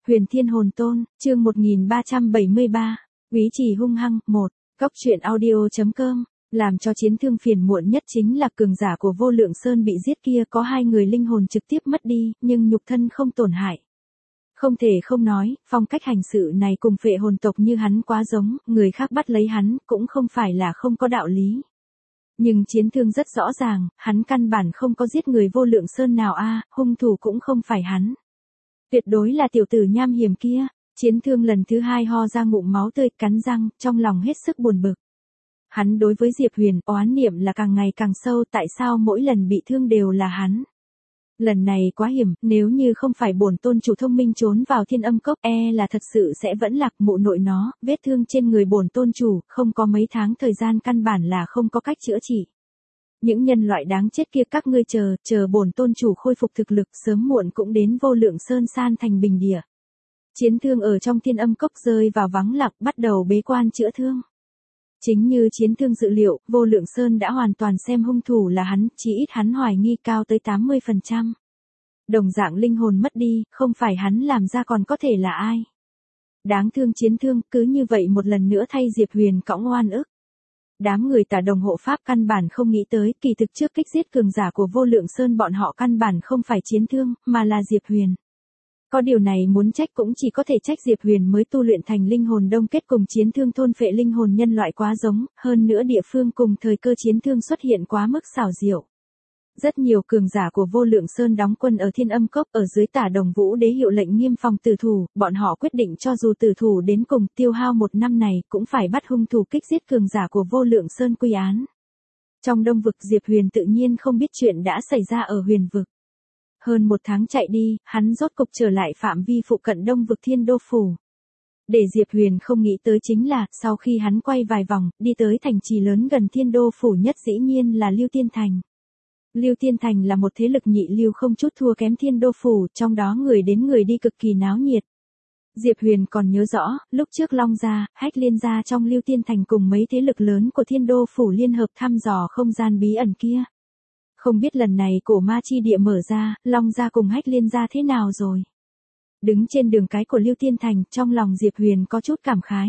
Huyền Thiên Hồn Tôn, chương 1373, Úy Trì hung hăng, 1, Cóc truyện audio.com, làm cho Chiến Thương phiền muộn nhất chính là cường giả của Vô Lượng Sơn bị giết kia có hai người linh hồn trực tiếp mất đi, nhưng nhục thân không tổn hại. Không thể không nói, phong cách hành sự này cùng phệ hồn tộc như hắn quá giống, người khác bắt lấy hắn, cũng không phải là không có đạo lý. Nhưng Chiến Thương rất rõ ràng, hắn căn bản không có giết người Vô Lượng Sơn nào hung thủ cũng không phải hắn. Tuyệt đối là tiểu tử nham hiểm kia. Chiến Thương lần thứ hai ho ra ngụm máu tươi, cắn răng, trong lòng hết sức buồn bực. Hắn đối với Diệp Huyền oán niệm là càng ngày càng sâu, tại sao mỗi lần bị thương đều là hắn. Lần này quá hiểm, nếu như không phải bổn tôn chủ thông minh trốn vào Thiên Âm Cốc, là thật sự sẽ vẫn lạc mụ nội nó, vết thương trên người bổn tôn chủ, không có mấy tháng thời gian căn bản là không có cách chữa trị. Những nhân loại đáng chết kia các ngươi chờ bổn tôn chủ khôi phục thực lực, sớm muộn cũng đến Vô Lượng Sơn san thành bình địa. Chiến Thương ở trong Thiên Âm Cốc rơi vào vắng lặng, bắt đầu bế quan chữa thương. Chính như Chiến Thương dự liệu, Vô Lượng Sơn đã hoàn toàn xem hung thủ là hắn, chỉ ít hắn hoài nghi cao tới 80%. Đồng dạng linh hồn mất đi, không phải hắn làm ra còn có thể là ai. Đáng thương Chiến Thương, cứ như vậy một lần nữa thay Diệp Huyền cõng oan ức. Đám người Tả Đồng hộ pháp căn bản không nghĩ tới, kỳ thực trước kích giết cường giả của Vô Lượng Sơn bọn họ căn bản không phải Chiến Thương, mà là Diệp Huyền. Có điều này muốn trách cũng chỉ có thể trách Diệp Huyền mới tu luyện thành linh hồn đông kết cùng Chiến Thương thôn phệ linh hồn nhân loại quá giống, hơn nữa địa phương cùng thời cơ Chiến Thương xuất hiện quá mức xảo diệu. Rất nhiều cường giả của Vô Lượng Sơn đóng quân ở Thiên Âm Cốc ở dưới Tả Đồng Vũ Đế hiệu lệnh nghiêm phòng tử thủ, bọn họ quyết định cho dù tử thủ đến cùng tiêu hao một năm này cũng phải bắt hung thủ kích giết cường giả của Vô Lượng Sơn quy án. Trong Đông vực Diệp Huyền tự nhiên không biết chuyện đã xảy ra ở Huyền vực. Hơn một tháng chạy đi, hắn rốt cục trở lại phạm vi phụ cận Đông vực Thiên Đô Phủ. Để Diệp Huyền không nghĩ tới chính là, sau khi hắn quay vài vòng, đi tới thành trì lớn gần Thiên Đô Phủ nhất dĩ nhiên là Lưu Tiên Thành. Lưu Tiên Thành là một thế lực nhị lưu không chút thua kém Thiên Đô Phủ, trong đó người đến người đi cực kỳ náo nhiệt. Diệp Huyền còn nhớ rõ, lúc trước Long Gia, Hách Liên Gia trong Lưu Tiên Thành cùng mấy thế lực lớn của Thiên Đô Phủ liên hợp thăm dò không gian bí ẩn kia. Không biết lần này cổ ma chi địa mở ra, Long Gia cùng Hách Liên Gia thế nào rồi? Đứng trên đường cái của Lưu Tiên Thành, trong lòng Diệp Huyền có chút cảm khái.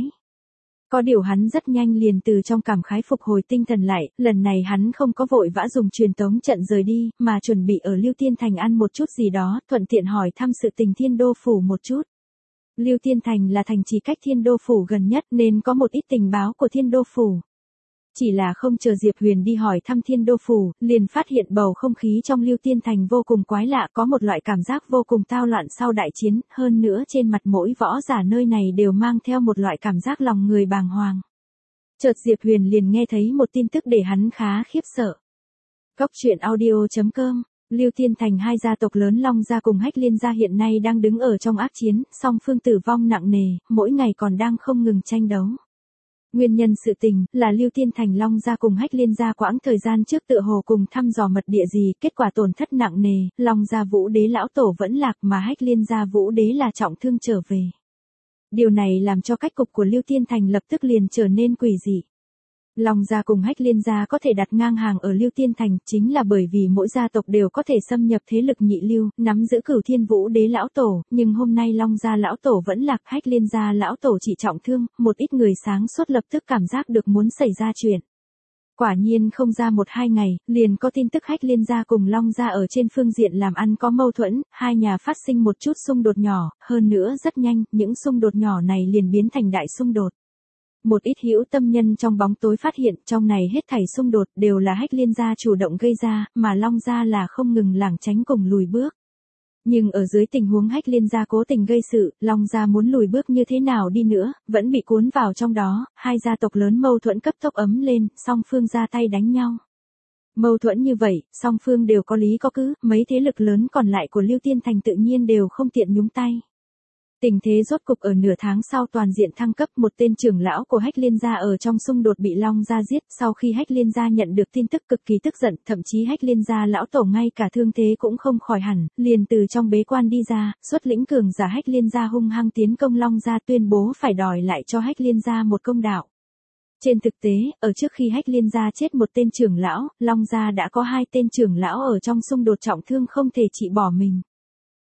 Có điều hắn rất nhanh liền từ trong cảm khái phục hồi tinh thần lại, lần này hắn không có vội vã dùng truyền tống trận rời đi, mà chuẩn bị ở Lưu Tiên Thành ăn một chút gì đó, thuận tiện hỏi thăm sự tình Thiên Đô Phủ một chút. Lưu Tiên Thành là thành trì cách Thiên Đô Phủ gần nhất nên có một ít tình báo của Thiên Đô Phủ. Chỉ là không chờ Diệp Huyền đi hỏi thăm Thiên Đô Phủ, liền phát hiện bầu không khí trong Lưu Tiên Thành vô cùng quái lạ, có một loại cảm giác vô cùng tao loạn sau đại chiến, hơn nữa trên mặt mỗi võ giả nơi này đều mang theo một loại cảm giác lòng người bàng hoàng. Chợt Diệp Huyền liền nghe thấy một tin tức để hắn khá khiếp sợ. Cóc truyện audio.com, Lưu Tiên Thành hai gia tộc lớn Long Gia cùng Hách Liên Gia hiện nay đang đứng ở trong ác chiến, song phương tử vong nặng nề, mỗi ngày còn đang không ngừng tranh đấu. Nguyên nhân sự tình là Lưu Tiên Thành Long Gia cùng Hách Liên Gia quãng thời gian trước tựa hồ cùng thăm dò mật địa gì, kết quả tổn thất nặng nề, Long Gia Vũ Đế lão tổ vẫn lạc mà Hách Liên Gia Vũ Đế là trọng thương trở về. Điều này làm cho cách cục của Lưu Tiên Thành lập tức liền trở nên quỷ dị. Long Gia cùng Hách Liên Gia có thể đặt ngang hàng ở Lưu Tiên Thành chính là bởi vì mỗi gia tộc đều có thể xâm nhập thế lực nhị lưu, nắm giữ Cửu Thiên Vũ Đế lão tổ, nhưng hôm nay Long Gia lão tổ vẫn lạc, Hách Liên Gia lão tổ chỉ trọng thương, một ít người sáng suốt lập tức cảm giác được muốn xảy ra chuyện. Quả nhiên không ra một hai ngày, liền có tin tức Hách Liên Gia cùng Long Gia ở trên phương diện làm ăn có mâu thuẫn, hai nhà phát sinh một chút xung đột nhỏ, hơn nữa rất nhanh, những xung đột nhỏ này liền biến thành đại xung đột. Một ít hữu tâm nhân trong bóng tối phát hiện trong này hết thảy xung đột đều là Hách Liên Gia chủ động gây ra, mà Long Gia là không ngừng lảng tránh cùng lùi bước. Nhưng ở dưới tình huống Hách Liên Gia cố tình gây sự, Long Gia muốn lùi bước như thế nào đi nữa, vẫn bị cuốn vào trong đó, hai gia tộc lớn mâu thuẫn cấp tốc ấm lên, song phương ra tay đánh nhau. Mâu thuẫn như vậy, song phương đều có lý có cứ, mấy thế lực lớn còn lại của Lưu Tiên Thành tự nhiên đều không tiện nhúng tay. Tình thế rốt cục ở nửa tháng sau toàn diện thăng cấp, một tên trưởng lão của Hách Liên Gia ở trong xung đột bị Long Gia giết, sau khi Hách Liên Gia nhận được tin tức cực kỳ tức giận, thậm chí Hách Liên Gia lão tổ ngay cả thương thế cũng không khỏi hẳn, liền từ trong bế quan đi ra, xuất lĩnh cường giả Hách Liên Gia hung hăng tiến công Long Gia, tuyên bố phải đòi lại cho Hách Liên Gia một công đạo. Trên thực tế, ở trước khi Hách Liên Gia chết một tên trưởng lão, Long Gia đã có hai tên trưởng lão ở trong xung đột trọng thương không thể trị bỏ mình.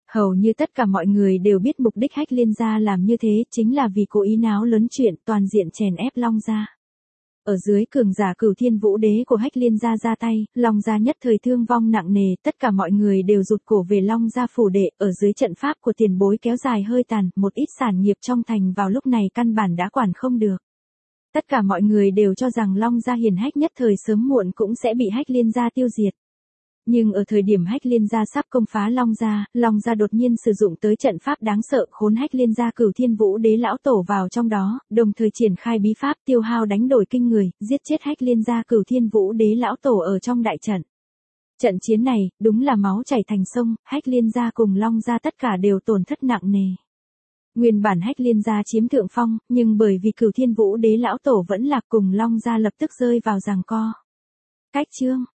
Hầu như tất cả mọi người đều biết mục đích Hách Liên gia làm như thế chính là vì cố ý náo lớn chuyện toàn diện chèn ép Long gia. Ở dưới cường giả Cửu Thiên Vũ Đế của Hách Liên gia ra tay, Long gia nhất thời thương vong nặng nề, tất cả mọi người đều rụt cổ về Long gia phủ đệ, ở dưới trận pháp của tiền bối kéo dài hơi tàn, một ít sản nghiệp trong thành vào lúc này căn bản đã quản không được. Tất cả mọi người đều cho rằng Long gia hiển hách nhất thời sớm muộn cũng sẽ bị Hách Liên gia tiêu diệt. Nhưng ở thời điểm Hách Liên gia sắp công phá Long gia đột nhiên sử dụng tới trận pháp đáng sợ khốn Hách Liên gia Cửu Thiên Vũ Đế lão tổ vào trong đó, đồng thời triển khai bí pháp tiêu hao đánh đổi kinh người, giết chết Hách Liên gia Cửu Thiên Vũ Đế lão tổ ở trong đại trận. Trận chiến này, đúng là máu chảy thành sông, Hách Liên gia cùng Long gia tất cả đều tổn thất nặng nề. Nguyên bản Hách Liên gia chiếm thượng phong, nhưng bởi vì Cửu Thiên Vũ Đế lão tổ vẫn lạc cùng Long gia lập tức rơi vào giằng co. Cách chương